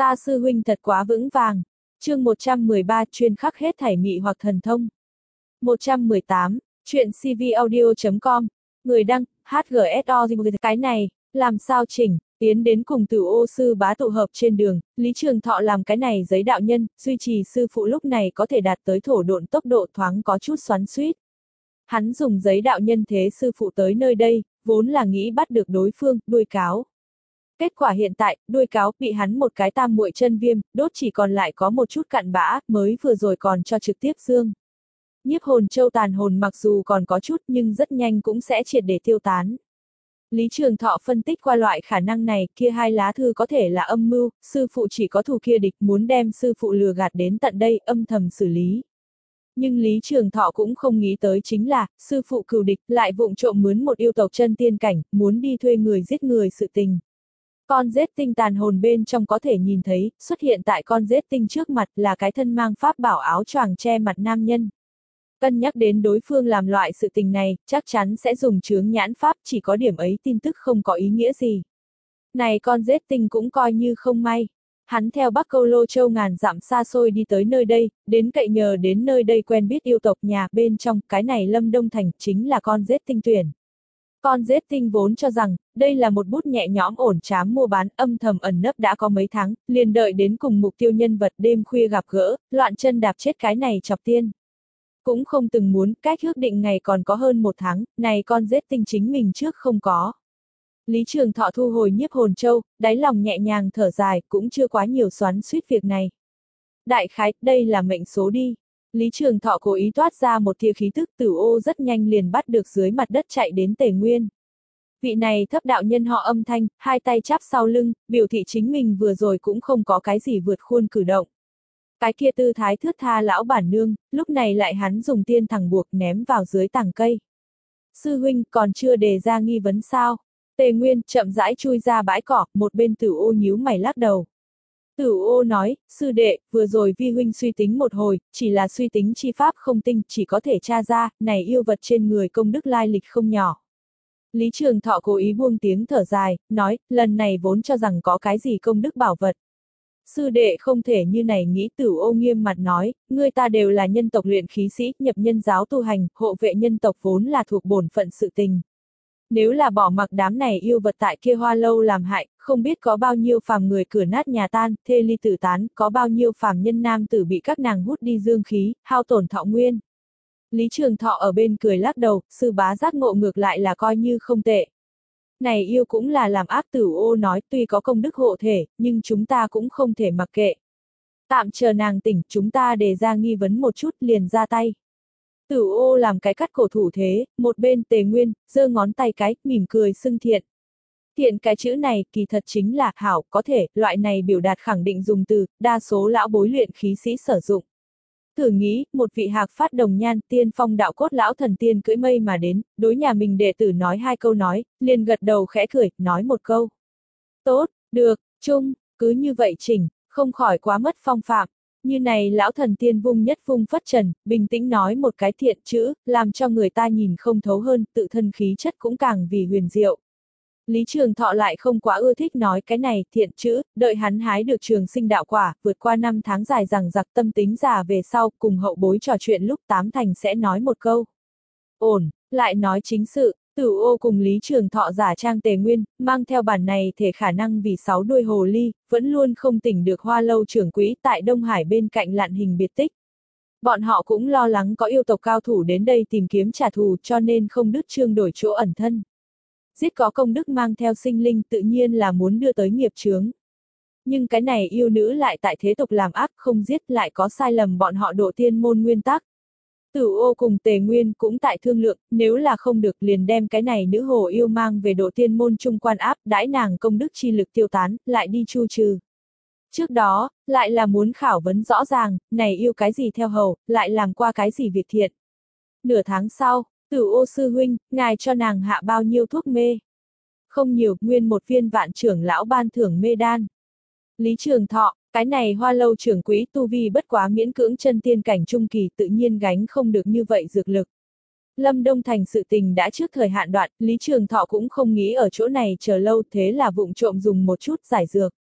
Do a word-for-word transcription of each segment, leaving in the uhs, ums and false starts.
Ta sư huynh thật quá vững vàng. Chương một trăm mười ba chuyên khắc hết thảy mị hoặc thần thông. một trăm mười tám, chuyện cvaudio chấm com. Người đăng, hát giê ét o. Cái này, làm sao chỉnh, tiến đến cùng Tử Ô sư bá tụ hợp trên đường, Lý Trường Thọ làm cái này giấy đạo nhân, duy trì sư phụ lúc này có thể đạt tới thổ độn tốc độ thoáng có chút xoắn xuýt. Hắn dùng giấy đạo nhân thế sư phụ tới nơi đây, vốn là nghĩ bắt được đối phương, đuôi cáo. Kết quả hiện tại, đuôi cáo bị hắn một cái tam muội chân viêm, đốt chỉ còn lại có một chút cặn bã, mới vừa rồi còn cho trực tiếp dương. Nhiếp hồn châu tàn hồn mặc dù còn có chút nhưng rất nhanh cũng sẽ triệt để tiêu tán. Lý Trường Thọ phân tích qua loại khả năng này, kia hai lá thư có thể là âm mưu, sư phụ chỉ có thù kia địch muốn đem sư phụ lừa gạt đến tận đây, âm thầm xử lý. Nhưng Lý Trường Thọ cũng không nghĩ tới chính là, sư phụ cừu địch lại vụng trộm mướn một yêu tộc chân tiên cảnh, muốn đi thuê người giết người sự tình. Con rết tinh tàn hồn bên trong có thể nhìn thấy, xuất hiện tại con rết tinh trước mặt là cái thân mang pháp bảo áo choàng che mặt nam nhân. Cân nhắc đến đối phương làm loại sự tình này, chắc chắn sẽ dùng chướng nhãn pháp, chỉ có điểm ấy tin tức không có ý nghĩa gì. Này con rết tinh cũng coi như không may. Hắn theo Bắc Câu Lô Châu ngàn dặm xa xôi đi tới nơi đây, đến cậy nhờ đến nơi đây quen biết yêu tộc nhà bên trong, cái này Lâm Đông Thành chính là con rết tinh tuyển. Con rết tinh vốn cho rằng, đây là một bút nhẹ nhõm ổn trám mua bán âm thầm ẩn nấp đã có mấy tháng, liền đợi đến cùng mục tiêu nhân vật đêm khuya gặp gỡ, loạn chân đạp chết cái này chọc tiên. Cũng không từng muốn, cách ước định ngày còn có hơn một tháng, này con rết tinh chính mình trước không có. Lý Trường Thọ thu hồi nhiếp hồn châu, đáy lòng nhẹ nhàng thở dài, cũng chưa quá nhiều xoắn xuýt việc này. Đại khái, đây là mệnh số đi. Lý Trường Thọ cố ý toát ra một tia khí tức, Tử Ô rất nhanh liền bắt được dưới mặt đất chạy đến Tề Nguyên. Vị này thấp đạo nhân họ Âm Thanh, hai tay chắp sau lưng, biểu thị chính mình vừa rồi cũng không có cái gì vượt khuôn cử động. Cái kia tư thái thướt tha lão bản nương, lúc này lại hắn dùng tiên thẳng buộc ném vào dưới tàng cây. Sư huynh còn chưa đề ra nghi vấn sao? Tề Nguyên chậm rãi chui ra bãi cỏ, một bên Tử Ô nhíu mày lắc đầu. Tử Ô nói, sư đệ, vừa rồi vi huynh suy tính một hồi, chỉ là suy tính chi pháp không tinh, chỉ có thể tra ra, này yêu vật trên người công đức lai lịch không nhỏ. Lý Trường Thọ cố ý buông tiếng thở dài, nói, lần này vốn cho rằng có cái gì công đức bảo vật. Sư đệ không thể như này nghĩ. Tử Ô nghiêm mặt nói, ngươi ta đều là nhân tộc luyện khí sĩ, nhập nhân giáo tu hành, hộ vệ nhân tộc vốn là thuộc bổn phận sự tình. Nếu là bỏ mặc đám này yêu vật tại kia Hoa Lâu làm hại, không biết có bao nhiêu phàm người cửa nát nhà tan, thê ly tử tán, có bao nhiêu phàm nhân nam tử bị các nàng hút đi dương khí, hao tổn thọ nguyên. Lý Trường Thọ ở bên cười lắc đầu, sư bá giác ngộ ngược lại là coi như không tệ. Này yêu cũng là làm ác. Tử Ô nói, tuy có công đức hộ thể, nhưng chúng ta cũng không thể mặc kệ. Tạm chờ nàng tỉnh, chúng ta đề ra nghi vấn một chút liền ra tay. Tử Ô làm cái cắt cổ thủ thế, một bên Tề Nguyên, giơ ngón tay cái, mỉm cười xưng thiện. Thiện cái chữ này, kỳ thật chính là, hảo, có thể, loại này biểu đạt khẳng định dùng từ, đa số lão bối luyện khí sĩ sử dụng. Thử nghĩ, một vị hạc phát đồng nhan, tiên phong đạo cốt lão thần tiên cưỡi mây mà đến, đối nhà mình đệ tử nói hai câu nói, liền gật đầu khẽ cười, nói một câu. Tốt, được, chung, cứ như vậy chỉnh, không khỏi quá mất phong phạm. Như này lão thần tiên vung nhất vung phất trần, bình tĩnh nói một cái thiện chữ, làm cho người ta nhìn không thấu hơn, tự thân khí chất cũng càng vì huyền diệu. Lý Trường Thọ lại không quá ưa thích nói cái này, thiện chữ, đợi hắn hái được trường sinh đạo quả, vượt qua năm tháng dài rằng giặc tâm tính già về sau, cùng hậu bối trò chuyện lúc tám thành sẽ nói một câu. Ổn, lại nói chính sự. Tử Ô cùng Lý Trường Thọ giả trang Tề Nguyên, mang theo bản này thể khả năng vì sáu đuôi hồ ly, vẫn luôn không tỉnh được Hoa Lâu trưởng quỹ tại Đông Hải bên cạnh lạn hình biệt tích. Bọn họ cũng lo lắng có yêu tộc cao thủ đến đây tìm kiếm trả thù, cho nên không đứt chương đổi chỗ ẩn thân. Giết có công đức mang theo sinh linh tự nhiên là muốn đưa tới nghiệp chướng. Nhưng cái này yêu nữ lại tại thế tục làm ác, không giết lại có sai lầm bọn họ độ tiên môn nguyên tắc. Tử Ô cùng Tề Nguyên cũng tại thương lượng, nếu là không được liền đem cái này nữ hồ yêu mang về độ tiên môn trung quan áp, đãi nàng công đức chi lực tiêu tán, lại đi chu trừ. Trước đó, lại là muốn khảo vấn rõ ràng, này yêu cái gì theo hầu, lại làm qua cái gì việc thiện. Nửa tháng sau, Tử Ô sư huynh, ngài cho nàng hạ bao nhiêu thuốc mê? Không nhiều, nguyên một viên vạn trưởng lão ban thưởng mê đan. Lý Trường Thọ, cái này Hoa Lâu trưởng quỹ tu vi bất quá miễn cưỡng chân tiên cảnh trung kỳ tự nhiên gánh không được như vậy dược lực. Lâm Đông Thành sự tình đã trước thời hạn đoạn, Lý Trường Thọ cũng không nghĩ ở chỗ này chờ lâu thế là vụng trộm dùng một chút giải dược.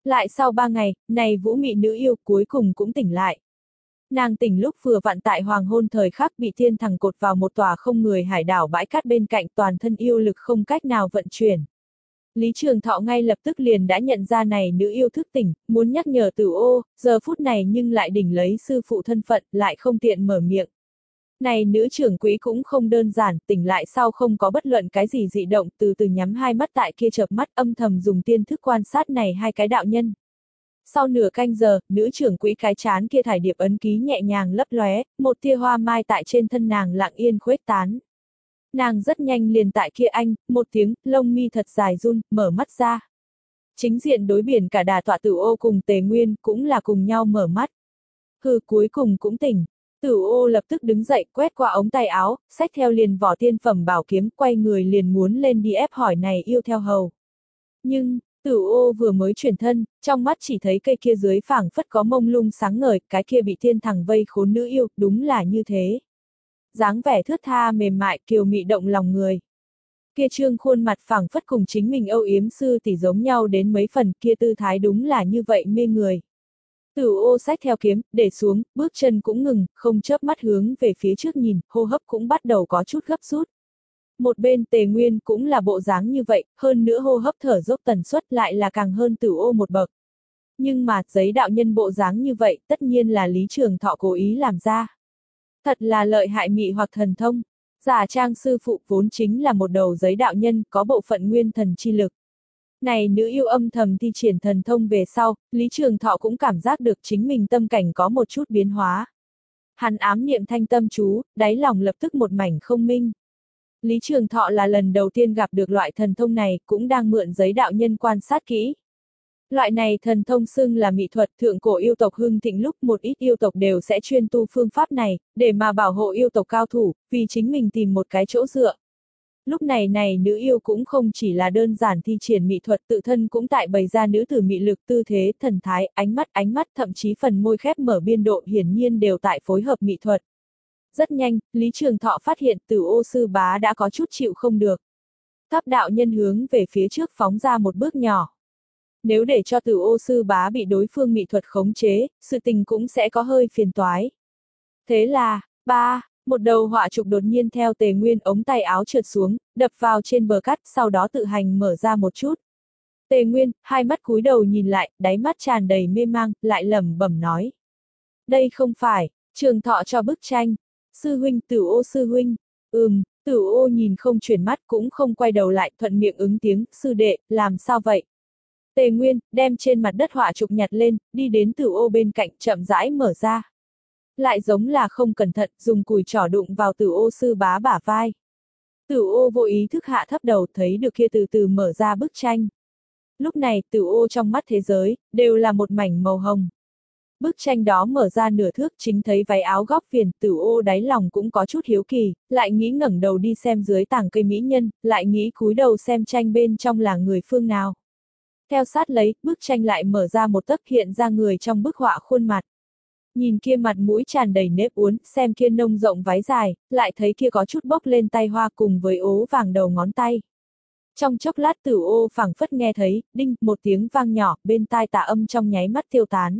Lại sau ba ngày, này vũ mị nữ yêu cuối cùng cũng tỉnh lại. Nàng tỉnh lúc vừa vặn tại hoàng hôn thời khắc bị thiên thằng cột vào một tòa không người hải đảo bãi cát bên cạnh, toàn thân yêu lực không cách nào vận chuyển. Lý Trường Thọ ngay lập tức liền đã nhận ra này nữ yêu thức tỉnh, muốn nhắc nhở Tử Ô, giờ phút này nhưng lại đỉnh lấy sư phụ thân phận, lại không tiện mở miệng. Này nữ trưởng quỹ cũng không đơn giản, tỉnh lại sau không có bất luận cái gì dị động, từ từ nhắm hai mắt tại kia chợp mắt, âm thầm dùng tiên thức quan sát này hai cái đạo nhân. Sau nửa canh giờ, nữ trưởng quỹ cái chán kia thải điệp ấn ký nhẹ nhàng lấp lóe, một tia hoa mai tại trên thân nàng lặng yên khuếch tán. Nàng rất nhanh liền tại kia anh, một tiếng, lông mi thật dài run, mở mắt ra. Chính diện đối biển cả Đà Tọa Tử Ô cùng Tề Nguyên cũng là cùng nhau mở mắt. Hừ, cuối cùng cũng tỉnh. Tử Ô lập tức đứng dậy, quét qua ống tay áo, xách theo liền vỏ tiên phẩm bảo kiếm, quay người liền muốn lên đi ép hỏi này yêu theo hầu. Nhưng, Tử Ô vừa mới chuyển thân, trong mắt chỉ thấy cây kia dưới phảng phất có mông lung sáng ngời, cái kia bị thiên thằng vây khốn nữ yêu, đúng là như thế. Dáng vẻ thướt tha mềm mại kiều mị động lòng người. Kia trương khuôn mặt phảng phất cùng chính mình âu yếm sư tỷ giống nhau đến mấy phần, kia tư thái đúng là như vậy mê người. Tử Ô xách theo kiếm, để xuống, bước chân cũng ngừng, không chớp mắt hướng về phía trước nhìn, hô hấp cũng bắt đầu có chút gấp rút. Một bên Tề Nguyên cũng là bộ dáng như vậy, hơn nữa hô hấp thở dốc tần suất lại là càng hơn Tử Ô một bậc. Nhưng mà, giấy đạo nhân bộ dáng như vậy, tất nhiên là Lý Trường Thọ cố ý làm ra. Thật là lợi hại mị hoặc thần thông. Giả trang sư phụ vốn chính là một đầu giấy đạo nhân, có bộ phận nguyên thần chi lực. Này nữ yêu âm thầm thi triển thần thông về sau, Lý Trường Thọ cũng cảm giác được chính mình tâm cảnh có một chút biến hóa. Hắn ám niệm thanh tâm chú, đáy lòng lập tức một mảnh không minh. Lý Trường Thọ là lần đầu tiên gặp được loại thần thông này, cũng đang mượn giấy đạo nhân quan sát kỹ. Loại này thần thông xưng là mỹ thuật, thượng cổ yêu tộc hưng thịnh lúc một ít yêu tộc đều sẽ chuyên tu phương pháp này, để mà bảo hộ yêu tộc cao thủ, vì chính mình tìm một cái chỗ dựa. Lúc này này nữ yêu cũng không chỉ là đơn giản thi triển mỹ thuật, tự thân cũng tại bày ra nữ tử mị lực, tư thế, thần thái, ánh mắt, ánh mắt, thậm chí phần môi khép mở biên độ hiển nhiên đều tại phối hợp mỹ thuật. Rất nhanh, Lý Trường Thọ phát hiện Tử Ô sư bá đã có chút chịu không được. Tháp đạo nhân hướng về phía trước phóng ra một bước nhỏ. Nếu để cho Tử Ô sư bá bị đối phương mỹ thuật khống chế, sự tình cũng sẽ có hơi phiền toái. Thế là, ba, một đầu họa trục đột nhiên theo Tề Nguyên ống tay áo trượt xuống, đập vào trên bờ cát, sau đó tự hành mở ra một chút. Tề Nguyên, hai mắt cúi đầu nhìn lại, đáy mắt tràn đầy mê mang, lại lẩm bẩm nói. Đây không phải, Trường Thọ cho bức tranh. Sư huynh, Tử Ô sư huynh. Ừm, Tử Ô nhìn không chuyển mắt cũng không quay đầu lại, thuận miệng ứng tiếng, sư đệ, làm sao vậy? Tề Nguyên, đem trên mặt đất họa trục nhặt lên, đi đến Tử Ô bên cạnh, chậm rãi mở ra. Lại giống là không cẩn thận, dùng cùi trỏ đụng vào Tử Ô sư bá bả vai. Tử Ô vô ý thức hạ thấp đầu, thấy được kia từ từ mở ra bức tranh. Lúc này, Tử Ô trong mắt thế giới, đều là một mảnh màu hồng. Bức tranh đó mở ra nửa thước, chính thấy váy áo góc viền, Tử Ô đáy lòng cũng có chút hiếu kỳ, lại nghĩ ngẩng đầu đi xem dưới tảng cây mỹ nhân, lại nghĩ cúi đầu xem tranh bên trong là người phương nào. Theo sát lấy, bức tranh lại mở ra một tấc, hiện ra người trong bức họa khuôn mặt. Nhìn kia mặt mũi tràn đầy nếp uốn, xem kia nông rộng váy dài, lại thấy kia có chút bốc lên tay hoa cùng với ố vàng đầu ngón tay. Trong chốc lát Tử Ô phảng phất nghe thấy, đinh, một tiếng vang nhỏ, bên tai tà âm trong nháy mắt tiêu tán.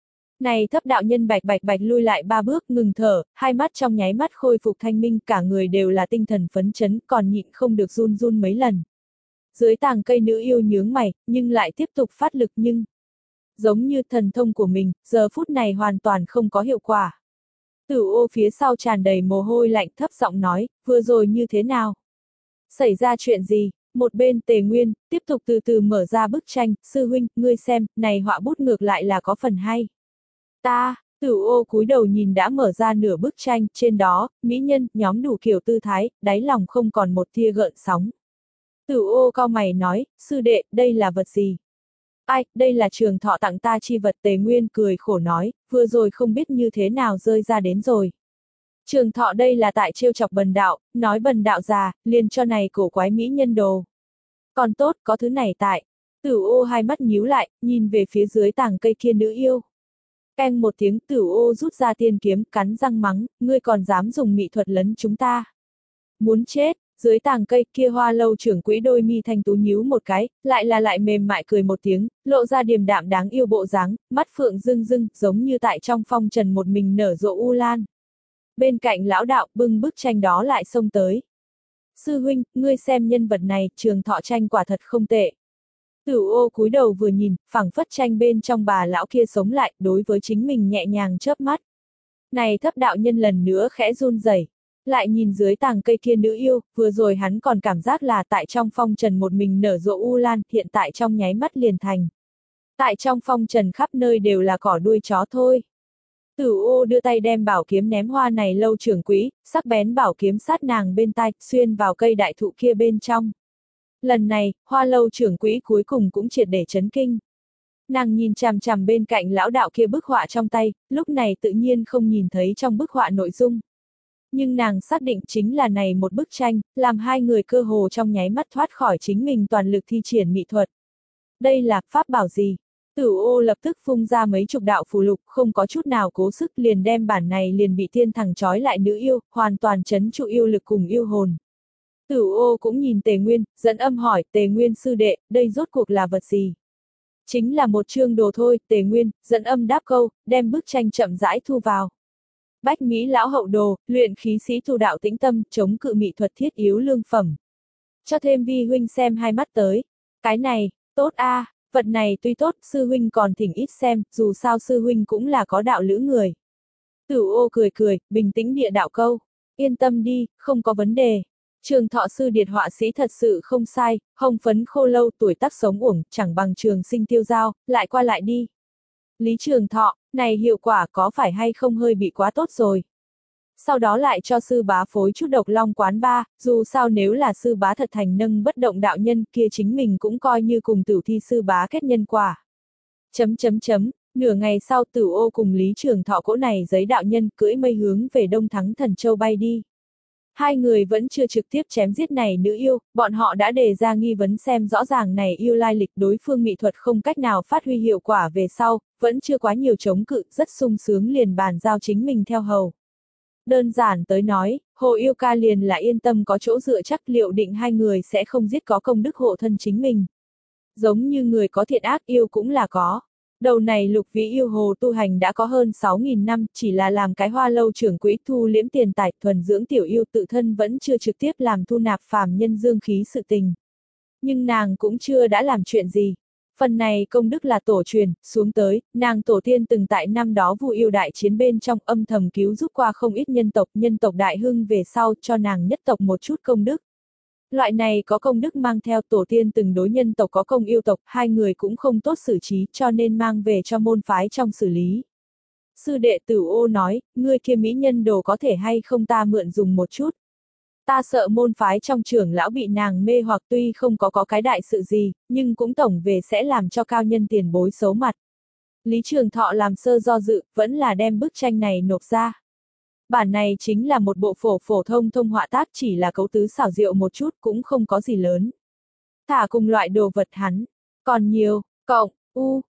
Này thấp đạo nhân bạch bạch bạch lui lại ba bước, ngừng thở, hai mắt trong nháy mắt khôi phục thanh minh, cả người đều là tinh thần phấn chấn, còn nhịn không được run run mấy lần. Dưới tàng cây nữ yêu nhướng mày, nhưng lại tiếp tục phát lực nhưng... Giống như thần thông của mình, giờ phút này hoàn toàn không có hiệu quả. Tử Ô phía sau tràn đầy mồ hôi lạnh, thấp giọng nói, vừa rồi như thế nào? Xảy ra chuyện gì? Một bên Tề Nguyên, tiếp tục từ từ mở ra bức tranh, sư huynh, ngươi xem, này họa bút ngược lại là có phần hay. Ta, Tử Ô cúi đầu nhìn đã mở ra nửa bức tranh, trên đó, mỹ nhân, nhóm đủ kiểu tư thái, đáy lòng không còn một tia gợn sóng. Tử Ô cau mày nói, sư đệ, đây là vật gì? Ai, đây là Trường Thọ tặng ta chi vật. Tề Nguyên cười khổ nói, vừa rồi không biết như thế nào rơi ra đến rồi. Trường Thọ đây là tại trêu chọc bần đạo, nói bần đạo già, liền cho này cổ quái mỹ nhân đồ. Còn tốt, có thứ này tại. Tử Ô hai mắt nhíu lại, nhìn về phía dưới tàng cây kia nữ yêu. Keng một tiếng, Tử Ô rút ra tiên kiếm, cắn răng mắng, ngươi còn dám dùng mỹ thuật lấn chúng ta. Muốn chết, Dưới tàng cây kia Hoa Lâu trưởng quỹ đôi mi thanh tú nhíu một cái, lại là lại mềm mại cười một tiếng, lộ ra điềm đạm đáng yêu bộ dáng, mắt phượng rưng rưng, giống như tại trong phong trần một mình nở rộ u lan. Bên cạnh lão đạo bưng bức tranh đó lại xông tới. Sư huynh, ngươi xem nhân vật này, Trường Thọ tranh quả thật không tệ. Tử Ô cúi đầu vừa nhìn, phảng phất tranh bên trong bà lão kia sống lại, đối với chính mình nhẹ nhàng chớp mắt. Này thấp đạo nhân lần nữa khẽ run rẩy, lại nhìn dưới tàng cây kia nữ yêu, vừa rồi hắn còn cảm giác là tại trong phong trần một mình nở rộ u lan, hiện tại trong nháy mắt liền thành. Tại trong phong trần khắp nơi đều là cỏ đuôi chó thôi. Tử Ô đưa tay đem bảo kiếm ném Hoa này Lâu trưởng quỹ, sắc bén bảo kiếm sát nàng bên tai, xuyên vào cây đại thụ kia bên trong. Lần này, Hoa Lâu trưởng quỹ cuối cùng cũng triệt để chấn kinh. Nàng nhìn chằm chằm bên cạnh lão đạo kia bức họa trong tay, lúc này tự nhiên không nhìn thấy trong bức họa nội dung. Nhưng nàng xác định chính là này một bức tranh, làm hai người cơ hồ trong nháy mắt thoát khỏi chính mình toàn lực thi triển mỹ thuật. Đây là pháp bảo gì? Tử Ô lập tức phun ra mấy chục đạo phù lục, không có chút nào cố sức liền đem bản này liền bị thiên thằng trói lại nữ yêu, hoàn toàn chấn trụ yêu lực cùng yêu hồn. Tử Ô cũng nhìn Tề Nguyên, dẫn âm hỏi, Tề Nguyên sư đệ, đây rốt cuộc là vật gì? Chính là một chương đồ thôi, Tề Nguyên, dẫn âm đáp câu, đem bức tranh chậm rãi thu vào. Bách Mỹ lão hậu đồ, luyện khí sĩ tu đạo tĩnh tâm, chống cự mỹ thuật thiết yếu lương phẩm. Cho thêm vi huynh xem hai mắt tới. Cái này, tốt a, à, vật này tuy tốt, sư huynh còn thỉnh ít xem, dù sao sư huynh cũng là có đạo lữ người. Tử Ô cười cười, bình tĩnh địa đạo câu. Yên tâm đi, không có vấn đề. Trường Thọ sư điệt họa sĩ thật sự không sai, hồng phấn khô lâu tuổi tác sống uổng, chẳng bằng trường sinh tiêu giao, lại qua lại đi. Lý Trường Thọ, này hiệu quả có phải hay không hơi bị quá tốt rồi. Sau đó lại cho sư bá phối chút độc long quán ba, dù sao nếu là sư bá thật thành nâng bất động đạo nhân kia chính mình cũng coi như cùng tử thi sư bá kết nhân quả. Chấm chấm chấm, nửa ngày sau Tử Ô cùng Lý Trường Thọ cỗ này giấy đạo nhân cưỡi mây hướng về Đông Thắng Thần Châu bay đi. Hai người vẫn chưa trực tiếp chém giết này nữ yêu, bọn họ đã đề ra nghi vấn xem rõ ràng này yêu lai lịch đối phương mỹ thuật không cách nào phát huy hiệu quả về sau, vẫn chưa quá nhiều chống cự, rất sung sướng liền bàn giao chính mình theo hầu. Đơn giản tới nói, Hồ Yêu Ca liền là yên tâm có chỗ dựa chắc liệu định hai người sẽ không giết có công đức hộ thân chính mình. Giống như người có thiện ác yêu cũng là có. Đầu này lục vĩ yêu hồ tu hành đã có hơn sáu nghìn năm, chỉ là làm cái Hoa Lâu trưởng quỹ thu liễm tiền tài, thuần dưỡng tiểu yêu tự thân vẫn chưa trực tiếp làm thu nạp phàm nhân dương khí sự tình. Nhưng nàng cũng chưa đã làm chuyện gì. Phần này công đức là tổ truyền, xuống tới, nàng tổ tiên từng tại năm đó Vu yêu đại chiến bên trong âm thầm cứu giúp qua không ít nhân tộc, nhân tộc đại hưng về sau cho nàng nhất tộc một chút công đức. Loại này có công đức mang theo tổ tiên từng đối nhân tộc có công yêu tộc, hai người cũng không tốt xử trí cho nên mang về cho môn phái trong xử lý. Sư đệ Tử Ô nói, ngươi kia mỹ nhân đồ có thể hay không ta mượn dùng một chút. Ta sợ môn phái trong trưởng lão bị nàng mê hoặc tuy không có có cái đại sự gì, nhưng cũng tổng về sẽ làm cho cao nhân tiền bối xấu mặt. Lý Trường Thọ làm sơ do dự, vẫn là đem bức tranh này nộp ra. Bản này chính là một bộ phổ phổ thông thông họa tác chỉ là cấu tứ xảo diệu một chút cũng không có gì lớn. Thả cùng loại đồ vật hắn, còn nhiều, cộng, u,